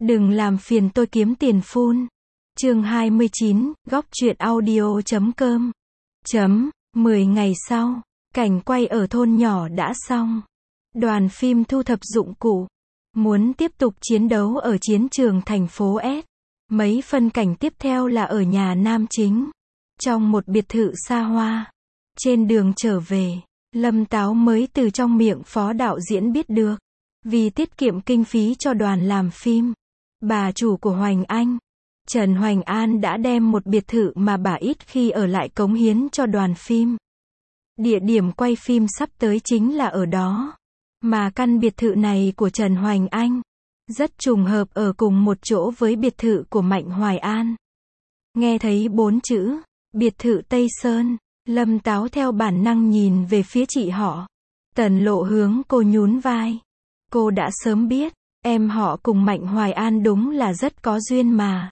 Đừng làm phiền tôi kiếm tiền phun. Chương 29, góc truyện audio.com. 10 ngày sau, cảnh quay ở thôn nhỏ đã xong. Đoàn phim thu thập dụng cụ, muốn tiếp tục chiến đấu ở chiến trường thành phố S. Mấy phân cảnh tiếp theo là ở nhà nam chính, trong một biệt thự xa hoa. Trên đường trở về, Lâm Táo mới từ trong miệng phó đạo diễn biết được, vì tiết kiệm kinh phí cho đoàn làm phim, bà chủ của Hoành Anh, Trần Hoành An đã đem một biệt thự mà bà ít khi ở lại cống hiến cho đoàn phim. Địa điểm quay phim sắp tới chính là ở đó. Mà căn biệt thự này của Trần Hoành Anh rất trùng hợp ở cùng một chỗ với biệt thự của Mạnh Hoài An. Nghe thấy 4 chữ biệt thự Tây Sơn, Lâm Táo theo bản năng nhìn về phía chị họ. Tần Lộ hướng cô nhún vai. Cô đã sớm biết, em họ cùng Mạnh Hoài An đúng là rất có duyên mà.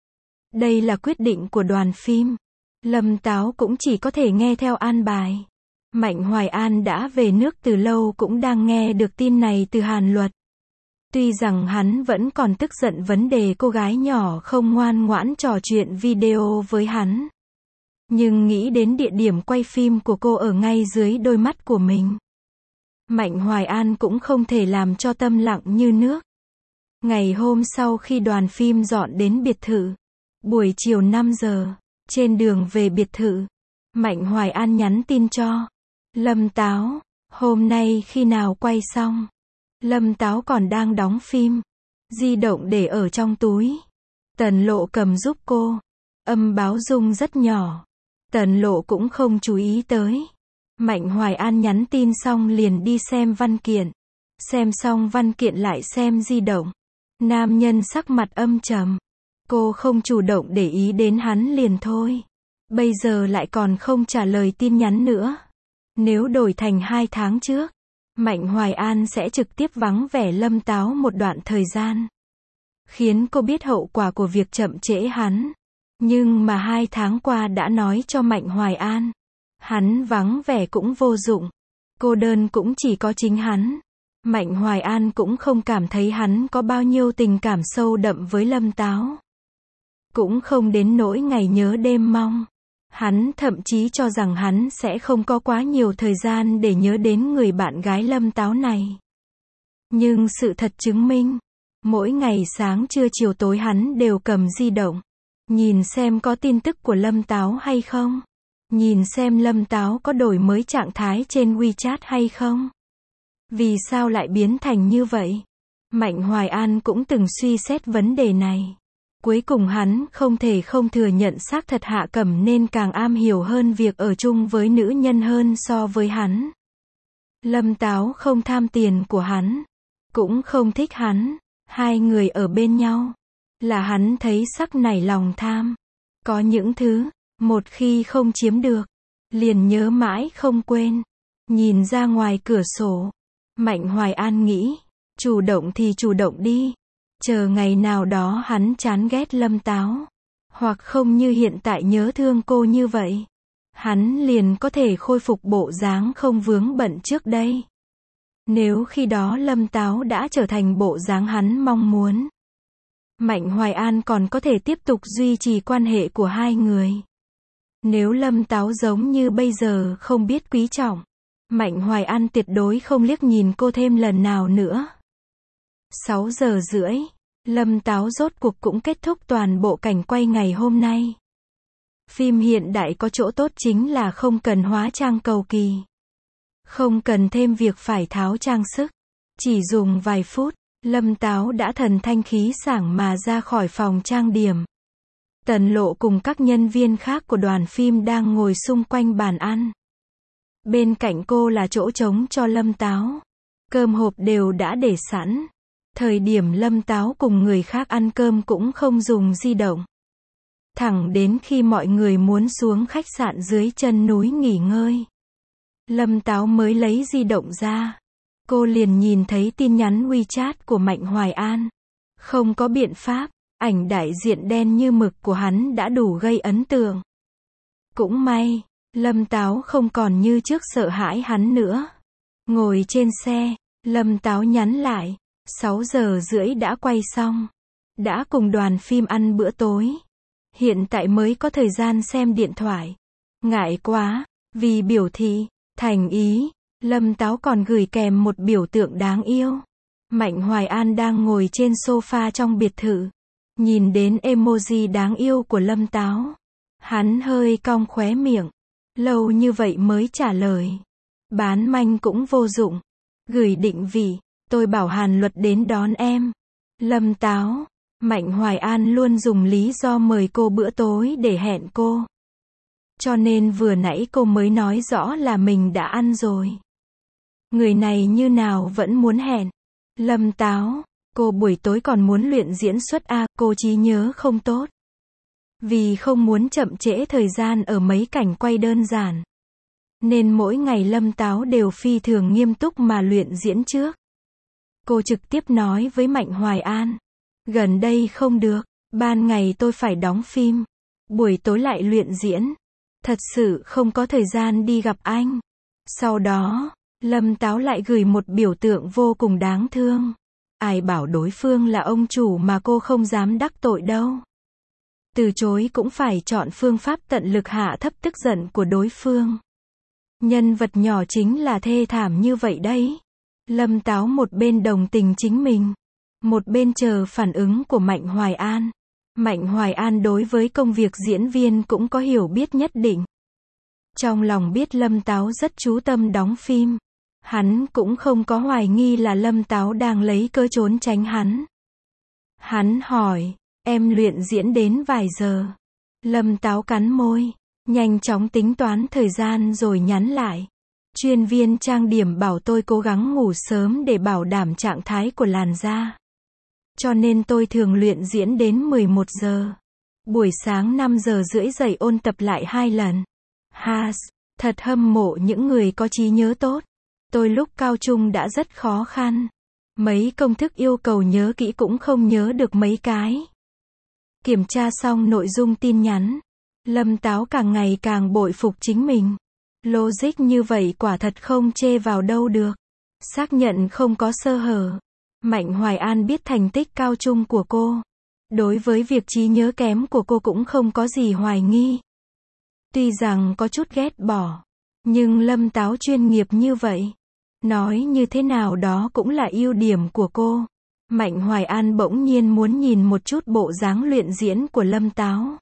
Đây là quyết định của đoàn phim. Lâm Táo cũng chỉ có thể nghe theo an bài. Mạnh Hoài An đã về nước từ lâu cũng đang nghe được tin này từ Hàn Luật. Tuy rằng hắn vẫn còn tức giận vấn đề cô gái nhỏ không ngoan ngoãn trò chuyện video với hắn. Nhưng nghĩ đến địa điểm quay phim của cô ở ngay dưới đôi mắt của mình, Mạnh Hoài An cũng không thể làm cho tâm lặng như nước. Ngày hôm sau khi đoàn phim dọn đến biệt thự, buổi chiều 5 giờ, trên đường về biệt thự, Mạnh Hoài An nhắn tin cho Lâm Táo, hôm nay khi nào quay xong? Lâm Táo còn đang đóng phim, di động để ở trong túi. Tần Lộ cầm giúp cô, âm báo rung rất nhỏ. Tần Lộ cũng không chú ý tới. Mạnh Hoài An nhắn tin xong liền đi xem văn kiện. Xem xong văn kiện lại xem di động. Nam nhân sắc mặt âm trầm. Cô không chủ động để ý đến hắn liền thôi. Bây giờ lại còn không trả lời tin nhắn nữa. Nếu đổi thành 2 tháng trước, Mạnh Hoài An sẽ trực tiếp vắng vẻ Lâm Táo một đoạn thời gian, khiến cô biết hậu quả của việc chậm trễ hắn. Nhưng mà 2 tháng qua đã nói cho Mạnh Hoài An, hắn vắng vẻ cũng vô dụng, cô đơn cũng chỉ có chính hắn. Mạnh Hoài An cũng không cảm thấy hắn có bao nhiêu tình cảm sâu đậm với Lâm Táo, cũng không đến nỗi ngày nhớ đêm mong. Hắn thậm chí cho rằng hắn sẽ không có quá nhiều thời gian để nhớ đến người bạn gái Lâm Táo này. Nhưng sự thật chứng minh, mỗi ngày sáng trưa chiều tối hắn đều cầm di động, nhìn xem có tin tức của Lâm Táo hay không, nhìn xem Lâm Táo có đổi mới trạng thái trên WeChat hay không. Vì sao lại biến thành như vậy? Mạnh Hoài An cũng từng suy xét vấn đề này. Cuối cùng hắn không thể không thừa nhận xác thật Hạ Cẩm nên càng am hiểu hơn việc ở chung với nữ nhân hơn so với hắn. Lâm Táo không tham tiền của hắn, cũng không thích hắn. Hai người ở bên nhau, là hắn thấy sắc nảy lòng tham. Có những thứ, một khi không chiếm được, liền nhớ mãi không quên. Nhìn ra ngoài cửa sổ, Mạnh Hoài An nghĩ, chủ động thì chủ động đi. Chờ ngày nào đó hắn chán ghét Lâm Táo, hoặc không như hiện tại nhớ thương cô như vậy, hắn liền có thể khôi phục bộ dáng không vướng bận trước đây. Nếu khi đó Lâm Táo đã trở thành bộ dáng hắn mong muốn, Mạnh Hoài An còn có thể tiếp tục duy trì quan hệ của hai người. Nếu Lâm Táo giống như bây giờ không biết quý trọng, Mạnh Hoài An tuyệt đối không liếc nhìn cô thêm lần nào nữa. 6 giờ rưỡi, Lâm Táo rốt cuộc cũng kết thúc toàn bộ cảnh quay ngày hôm nay. Phim hiện đại có chỗ tốt chính là không cần hóa trang cầu kỳ, không cần thêm việc phải tháo trang sức. Chỉ dùng vài phút, Lâm Táo đã thần thanh khí sảng mà ra khỏi phòng trang điểm. Tần Lộ cùng các nhân viên khác của đoàn phim đang ngồi xung quanh bàn ăn. Bên cạnh cô là chỗ trống cho Lâm Táo. Cơm hộp đều đã để sẵn. Thời điểm Lâm Táo cùng người khác ăn cơm cũng không dùng di động. Thẳng đến khi mọi người muốn xuống khách sạn dưới chân núi nghỉ ngơi, Lâm Táo mới lấy di động ra. Cô liền nhìn thấy tin nhắn WeChat của Mạnh Hoài An. Không có biện pháp, ảnh đại diện đen như mực của hắn đã đủ gây ấn tượng. Cũng may, Lâm Táo không còn như trước sợ hãi hắn nữa. Ngồi trên xe, Lâm Táo nhắn lại, 6 giờ rưỡi đã quay xong. đã cùng đoàn phim ăn bữa tối. Hiện tại mới có thời gian xem điện thoại. Ngại quá, vì biểu thị thành ý, Lâm Táo còn gửi kèm một biểu tượng đáng yêu. Mạnh Hoài An đang ngồi trên sofa trong biệt thự. Nhìn đến emoji đáng yêu của Lâm Táo. Hắn hơi cong khóe miệng. Lâu như vậy mới trả lời. Bán manh cũng vô dụng. Gửi định vị, tôi bảo Hàn Luật đến đón em. Lâm Táo, Mạnh Hoài An luôn dùng lý do mời cô bữa tối để hẹn cô. Cho nên vừa nãy cô mới nói rõ là mình đã ăn rồi. Người này như nào vẫn muốn hẹn. Lâm Táo, cô buổi tối còn muốn luyện diễn xuất à, cô trí nhớ không tốt. Vì không muốn chậm trễ thời gian ở mấy cảnh quay đơn giản. Nên mỗi ngày Lâm Táo đều phi thường nghiêm túc mà luyện diễn trước. Cô trực tiếp nói với Mạnh Hoài An. Gần đây không được, ban ngày tôi phải đóng phim. Buổi tối lại luyện diễn. Thật sự không có thời gian đi gặp anh. Sau đó, Lâm Táo lại gửi một biểu tượng vô cùng đáng thương. Ai bảo đối phương là ông chủ mà cô không dám đắc tội đâu. Từ chối cũng phải chọn phương pháp tận lực hạ thấp tức giận của đối phương. Nhân vật nhỏ chính là thê thảm như vậy đấy. Lâm Táo một bên đồng tình chính mình, một bên chờ phản ứng của Mạnh Hoài An. Mạnh Hoài An đối với công việc diễn viên cũng có hiểu biết nhất định. Trong lòng biết Lâm Táo rất chú tâm đóng phim. Hắn cũng không có hoài nghi là Lâm Táo đang lấy cớ trốn tránh hắn. Hắn hỏi, em luyện diễn đến vài giờ? Lâm Táo cắn môi, nhanh chóng tính toán thời gian rồi nhắn lại. Chuyên viên trang điểm bảo tôi cố gắng ngủ sớm để bảo đảm trạng thái của làn da. Cho nên tôi thường luyện diễn đến 11 giờ. Buổi sáng 5 giờ rưỡi dậy ôn tập lại 2 lần. Has, thật hâm mộ những người có trí nhớ tốt. Tôi lúc cao trung đã rất khó khăn. Mấy công thức yêu cầu nhớ kỹ cũng không nhớ được mấy cái. Kiểm tra xong nội dung tin nhắn. Lâm Táo càng ngày càng bội phục chính mình. Logic như vậy quả thật không chê vào đâu được. Xác nhận không có sơ hở. Mạnh Hoài An biết thành tích cao trung của cô. Đối với việc trí nhớ kém của cô cũng không có gì hoài nghi. Tuy rằng có chút ghét bỏ. Nhưng Lâm Táo chuyên nghiệp như vậy. Nói như thế nào đó cũng là ưu điểm của cô. Mạnh Hoài An bỗng nhiên muốn nhìn một chút bộ dáng luyện diễn của Lâm Táo.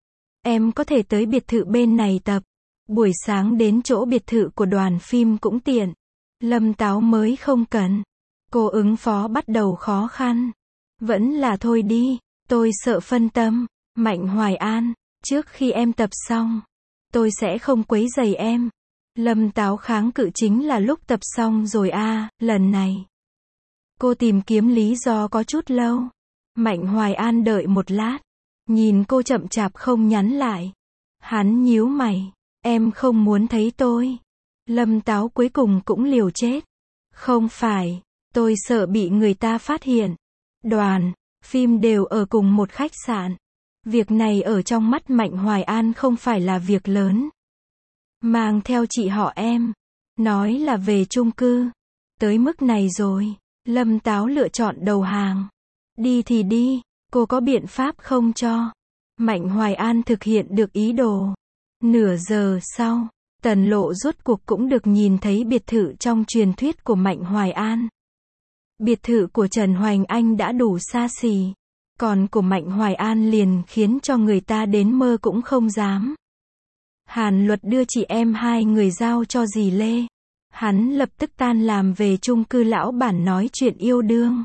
Em có thể tới biệt thự bên này tập. Buổi sáng đến chỗ biệt thự của đoàn phim cũng tiện. Lâm Táo mới không cần. Cô ứng phó bắt đầu khó khăn. Vẫn là thôi đi, tôi sợ phân tâm. Mạnh Hoài An, trước khi em tập xong, tôi sẽ không quấy rầy em. Lâm Táo kháng cự chính là lúc tập xong rồi lần này. Cô tìm kiếm lý do có chút lâu. Mạnh Hoài An đợi một lát. Nhìn cô chậm chạp không nhắn lại. Hắn nhíu mày. Em không muốn thấy tôi. Lâm Táo cuối cùng cũng liều chết. Không phải, tôi sợ bị người ta phát hiện. Đoàn phim đều ở cùng một khách sạn. Việc này ở trong mắt Mạnh Hoài An không phải là việc lớn. Mang theo chị họ em. Nói là về chung cư. Tới mức này rồi. Lâm Táo lựa chọn đầu hàng. Đi thì đi, cô có biện pháp không cho? Mạnh Hoài An thực hiện được ý đồ. Nửa giờ sau, Tần Lộ rốt cuộc cũng được nhìn thấy biệt thự trong truyền thuyết của Mạnh Hoài An. Biệt thự của Trần Hoành Anh đã đủ xa xỉ. Còn của Mạnh Hoài An liền khiến cho người ta đến mơ cũng không dám. Hàn Luật đưa chị em hai người giao cho dì Lê. Hắn lập tức tan làm về chung cư lão bản nói chuyện yêu đương.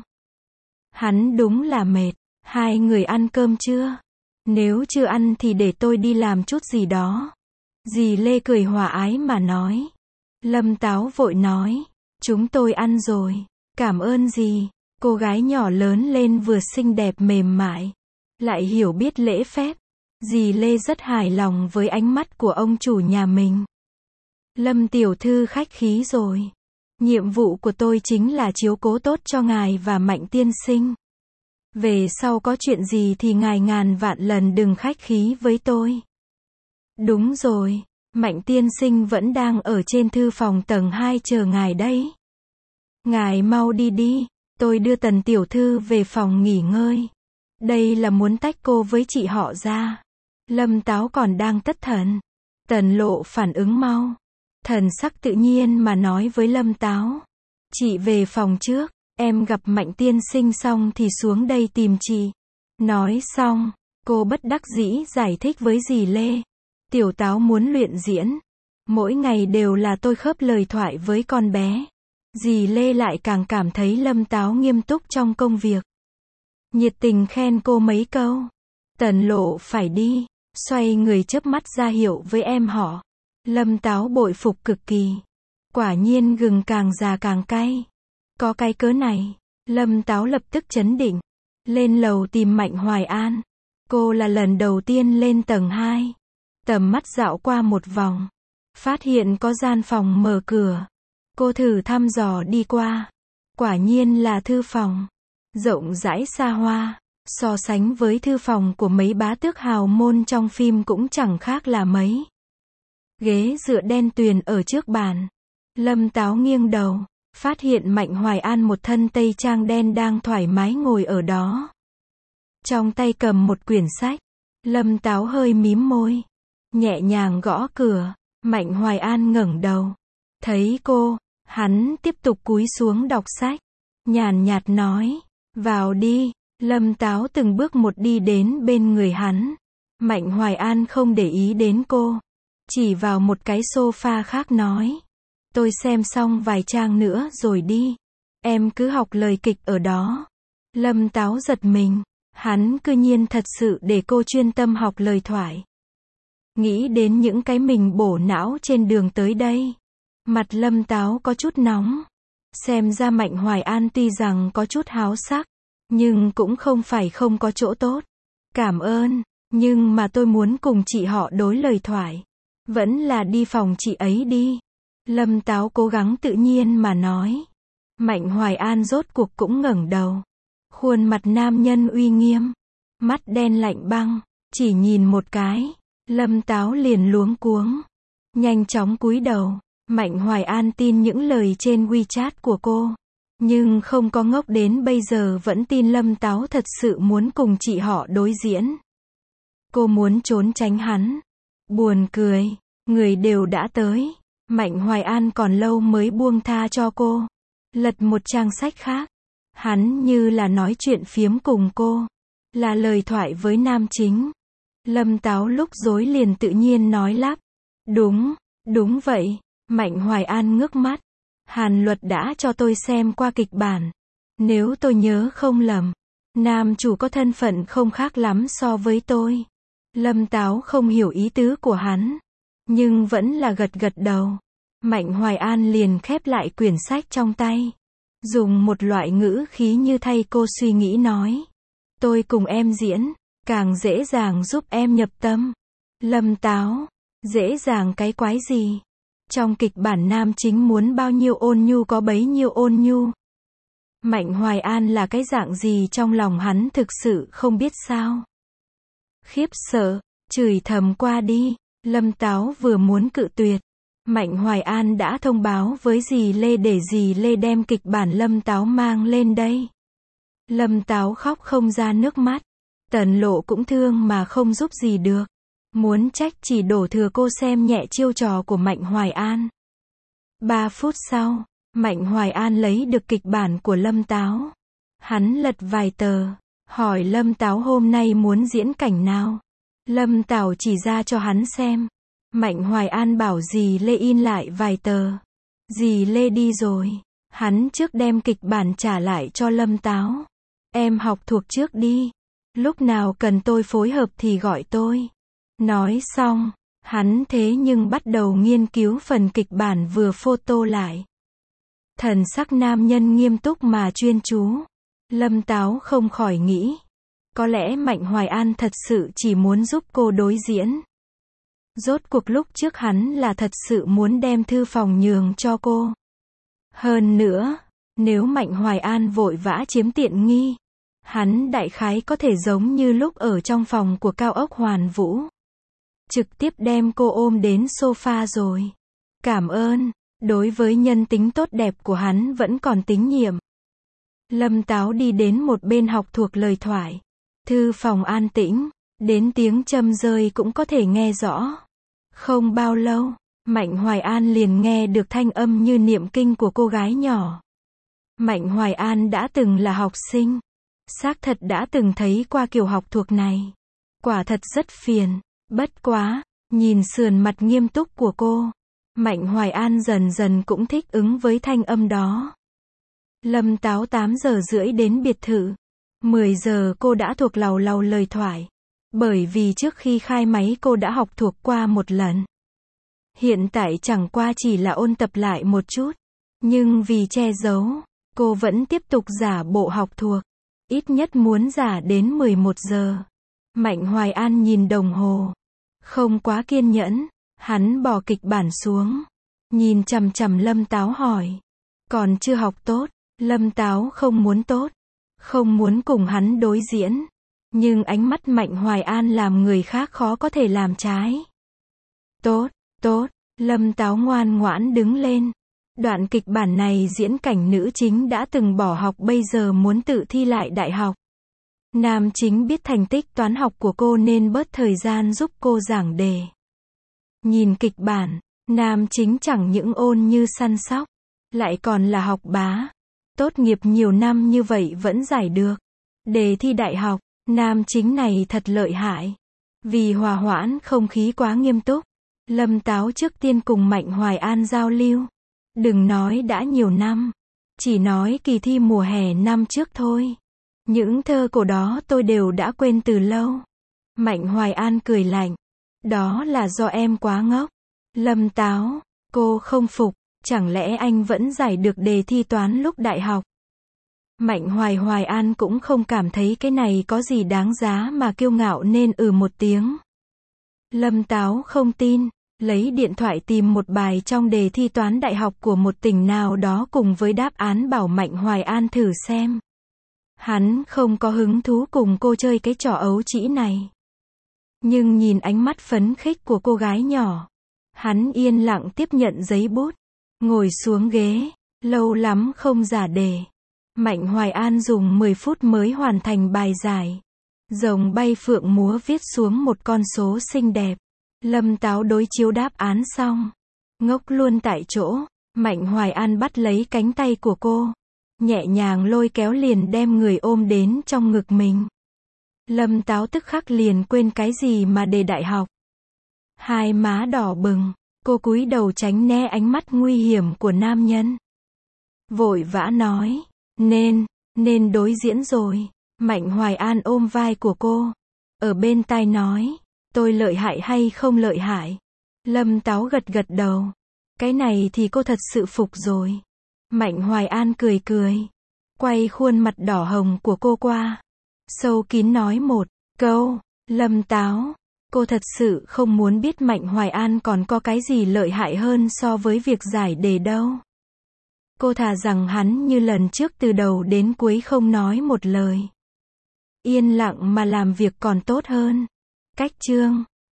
Hắn đúng là mệt. Hai người ăn cơm chưa? Nếu chưa ăn thì để tôi đi làm chút gì đó. Dì Lê cười hòa ái mà nói. Lâm Táo vội nói. Chúng tôi ăn rồi. Cảm ơn dì. Cô gái nhỏ lớn lên vừa xinh đẹp mềm mại. Lại hiểu biết lễ phép. Dì Lê rất hài lòng với ánh mắt của ông chủ nhà mình. Lâm tiểu thư khách khí rồi. Nhiệm vụ của tôi chính là chiếu cố tốt cho ngài và Mạnh tiên sinh. Về sau có chuyện gì thì ngài ngàn vạn lần đừng khách khí với tôi. Đúng rồi, Mạnh tiên sinh vẫn đang ở trên thư phòng tầng 2 chờ ngài đấy. Ngài mau đi đi, tôi đưa Tần tiểu thư về phòng nghỉ ngơi. Đây là muốn tách cô với chị họ ra. Lâm Táo còn đang thất thần. Tần Lộ phản ứng mau. Thần sắc tự nhiên mà nói với Lâm Táo. Chị về phòng trước, em gặp Mạnh tiên sinh xong thì xuống đây tìm chị. Nói xong, cô bất đắc dĩ giải thích với dì Lê. Tiểu Táo muốn luyện diễn. Mỗi ngày đều là tôi khớp lời thoại với con bé. Dì Lê lại càng cảm thấy Lâm Táo nghiêm túc trong công việc. Nhiệt tình khen cô mấy câu. Tần Lộ phải đi, xoay người chớp mắt ra hiệu với em họ. Lâm Táo bội phục cực kỳ. Quả nhiên gừng càng già càng cay. Có cái cớ này, Lâm Táo lập tức chấn định. Lên lầu tìm Mạnh Hoài An. Cô là lần đầu tiên lên tầng 2. Tầm mắt dạo qua một vòng. Phát hiện có gian phòng mở cửa. Cô thử thăm dò đi qua. Quả nhiên là thư phòng. Rộng rãi xa hoa. So sánh với thư phòng của mấy bá tước hào môn trong phim cũng chẳng khác là mấy. Ghế dựa đen tuyền ở trước bàn. Lâm Táo nghiêng đầu. Phát hiện Mạnh Hoài An một thân tây trang đen đang thoải mái ngồi ở đó. Trong tay cầm một quyển sách. Lâm Táo hơi mím môi. Nhẹ nhàng gõ cửa. Mạnh Hoài An ngẩng đầu. Thấy cô, hắn tiếp tục cúi xuống đọc sách. Nhàn nhạt nói. Vào đi. Lâm Táo từng bước một đi đến bên người hắn. Mạnh Hoài An không để ý đến cô. Chỉ vào một cái sofa khác nói. Tôi xem xong vài trang nữa rồi đi. Em cứ học lời kịch ở đó. Lâm Táo giật mình. Hắn cư nhiên thật sự để cô chuyên tâm học lời thoại. Nghĩ đến những cái mình bổ não trên đường tới đây. Mặt Lâm Táo có chút nóng. Xem ra Mạnh Hoài An tuy rằng có chút háo sắc. Nhưng cũng không phải không có chỗ tốt. Cảm ơn. Nhưng mà tôi muốn cùng chị họ đối lời thoại. Vẫn là đi phòng chị ấy đi. Lâm Táo cố gắng tự nhiên mà nói. Mạnh Hoài An rốt cuộc cũng ngẩng đầu. Khuôn mặt nam nhân uy nghiêm. Mắt đen lạnh băng. Chỉ nhìn một cái. Lâm Táo liền luống cuống. Nhanh chóng cúi đầu. Mạnh Hoài An tin những lời trên WeChat của cô. Nhưng không có ngốc đến bây giờ vẫn tin Lâm Táo thật sự muốn cùng chị họ đối diễn. Cô muốn trốn tránh hắn. Buồn cười. Người đều đã tới. Mạnh Hoài An còn lâu mới buông tha cho cô. Lật một trang sách khác. Hắn như là nói chuyện phiếm cùng cô. Là lời thoại với nam chính. Lâm Táo lúc rối liền tự nhiên nói lắp. Đúng vậy. Mạnh Hoài An ngước mắt. Hàn Luật đã cho tôi xem qua kịch bản. Nếu tôi nhớ không lầm, nam chủ có thân phận không khác lắm so với tôi. Lâm Táo không hiểu ý tứ của hắn. Nhưng vẫn là gật gật đầu. Mạnh Hoài An liền khép lại quyển sách trong tay. Dùng một loại ngữ khí như thay cô suy nghĩ nói. Tôi cùng em diễn, càng dễ dàng giúp em nhập tâm. Lâm Táo, dễ dàng cái quái gì? Trong kịch bản nam chính muốn bao nhiêu ôn nhu có bấy nhiêu ôn nhu. Mạnh Hoài An là cái dạng gì trong lòng hắn thực sự không biết sao. Khiếp sợ, chửi thầm qua đi. Lâm Táo vừa muốn cự tuyệt. Mạnh Hoài An đã thông báo với dì Lê để dì Lê đem kịch bản Lâm Táo mang lên đây. Lâm Táo khóc không ra nước mắt. Tần Lộ cũng thương mà không giúp gì được. Muốn trách chỉ đổ thừa cô xem nhẹ chiêu trò của Mạnh Hoài An. 3 phút sau, Mạnh Hoài An lấy được kịch bản của Lâm Táo. Hắn lật vài tờ, hỏi Lâm Táo hôm nay muốn diễn cảnh nào. Lâm Táo chỉ ra cho hắn xem. Mạnh Hoài An bảo dì Lê in lại vài tờ. Dì Lê đi rồi. Hắn trước đem kịch bản trả lại cho Lâm Táo. Em học thuộc trước đi. Lúc nào cần tôi phối hợp thì gọi tôi. Nói xong, hắn thế nhưng bắt đầu nghiên cứu phần kịch bản vừa photo lại. Thần sắc nam nhân nghiêm túc mà chuyên chú. Lâm Táo không khỏi nghĩ. Có lẽ Mạnh Hoài An thật sự chỉ muốn giúp cô đối diễn. Rốt cuộc lúc trước hắn là thật sự muốn đem thư phòng nhường cho cô. Hơn nữa, nếu Mạnh Hoài An vội vã chiếm tiện nghi, hắn đại khái có thể giống như lúc ở trong phòng của Cao Ốc Hoàn Vũ. Trực tiếp đem cô ôm đến sofa rồi. Cảm ơn, đối với nhân tính tốt đẹp của hắn vẫn còn tín nhiệm. Lâm Táo đi đến một bên học thuộc lời thoại. Thư phòng an tĩnh, đến tiếng châm rơi cũng có thể nghe rõ. Không bao lâu, Mạnh Hoài An liền nghe được thanh âm như niệm kinh của cô gái nhỏ. Mạnh Hoài An đã từng là học sinh. Xác thật đã từng thấy qua kiểu học thuộc này. Quả thật rất phiền. Bất quá, nhìn sườn mặt nghiêm túc của cô, Mạnh Hoài An dần dần cũng thích ứng với thanh âm đó. Lâm Táo 8 giờ rưỡi đến biệt thự. 10 giờ cô đã thuộc làu làu lời thoại. Bởi vì trước khi khai máy cô đã học thuộc qua một lần. Hiện tại chẳng qua chỉ là ôn tập lại một chút. Nhưng vì che giấu, cô vẫn tiếp tục giả bộ học thuộc. Ít nhất muốn giả đến 11 giờ. Mạnh Hoài An nhìn đồng hồ. Không quá kiên nhẫn, hắn bỏ kịch bản xuống. Nhìn chằm chằm Lâm Táo hỏi. Còn chưa học tốt, Lâm Táo không muốn tốt. Không muốn cùng hắn đối diễn. Nhưng ánh mắt Mạnh Hoài An làm người khác khó có thể làm trái. Tốt, tốt, Lâm Táo ngoan ngoãn đứng lên. Đoạn kịch bản này diễn cảnh nữ chính đã từng bỏ học bây giờ muốn tự thi lại đại học. Nam chính biết thành tích toán học của cô nên bớt thời gian giúp cô giảng đề. Nhìn kịch bản, nam chính chẳng những ôn như săn sóc, lại còn là học bá. Tốt nghiệp nhiều năm như vậy vẫn giải được đề thi đại học, nam chính này thật lợi hại. Vì hòa hoãn không khí quá nghiêm túc, Lâm Táo trước tiên cùng Mạnh Hoài An giao lưu. Đừng nói đã nhiều năm, chỉ nói kỳ thi mùa hè năm trước thôi. Những thơ cổ đó tôi đều đã quên từ lâu. Mạnh Hoài An cười lạnh. Đó là do em quá ngốc. Lâm Táo, cô không phục, chẳng lẽ anh vẫn giải được đề thi toán lúc đại học? Mạnh Hoài An cũng không cảm thấy cái này có gì đáng giá mà kiêu ngạo nên một tiếng. Lâm Táo không tin, lấy điện thoại tìm một bài trong đề thi toán đại học của một tỉnh nào đó cùng với đáp án bảo Mạnh Hoài An thử xem. Hắn không có hứng thú cùng cô chơi cái trò ấu trĩ này. Nhưng nhìn ánh mắt phấn khích của cô gái nhỏ, hắn yên lặng tiếp nhận giấy bút, ngồi xuống ghế, lâu lắm không giả đề. Mạnh Hoài An dùng 10 phút mới hoàn thành bài giải. Rồng bay phượng múa viết xuống một con số xinh đẹp. Lâm Táo đối chiếu đáp án xong, ngốc luôn tại chỗ. Mạnh Hoài An bắt lấy cánh tay của cô, nhẹ nhàng lôi kéo liền đem người ôm đến trong ngực mình. Lâm Táo tức khắc liền quên cái gì mà đề đại học. Hai má đỏ bừng, cô cúi đầu tránh né ánh mắt nguy hiểm của nam nhân. Vội vã nói, nên đối diễn rồi. Mạnh Hoài An ôm vai của cô, ở bên tai nói, tôi lợi hại hay không lợi hại? Lâm Táo gật gật đầu. Cái này thì cô thật sự phục rồi. Mạnh Hoài An cười cười, quay khuôn mặt đỏ hồng của cô qua, sâu kín nói một câu. Lâm Táo, cô thật sự không muốn biết Mạnh Hoài An còn có cái gì lợi hại hơn so với việc giải đề đâu. Cô thà rằng hắn như lần trước từ đầu đến cuối không nói một lời. Yên lặng mà làm việc còn tốt hơn. Cách chương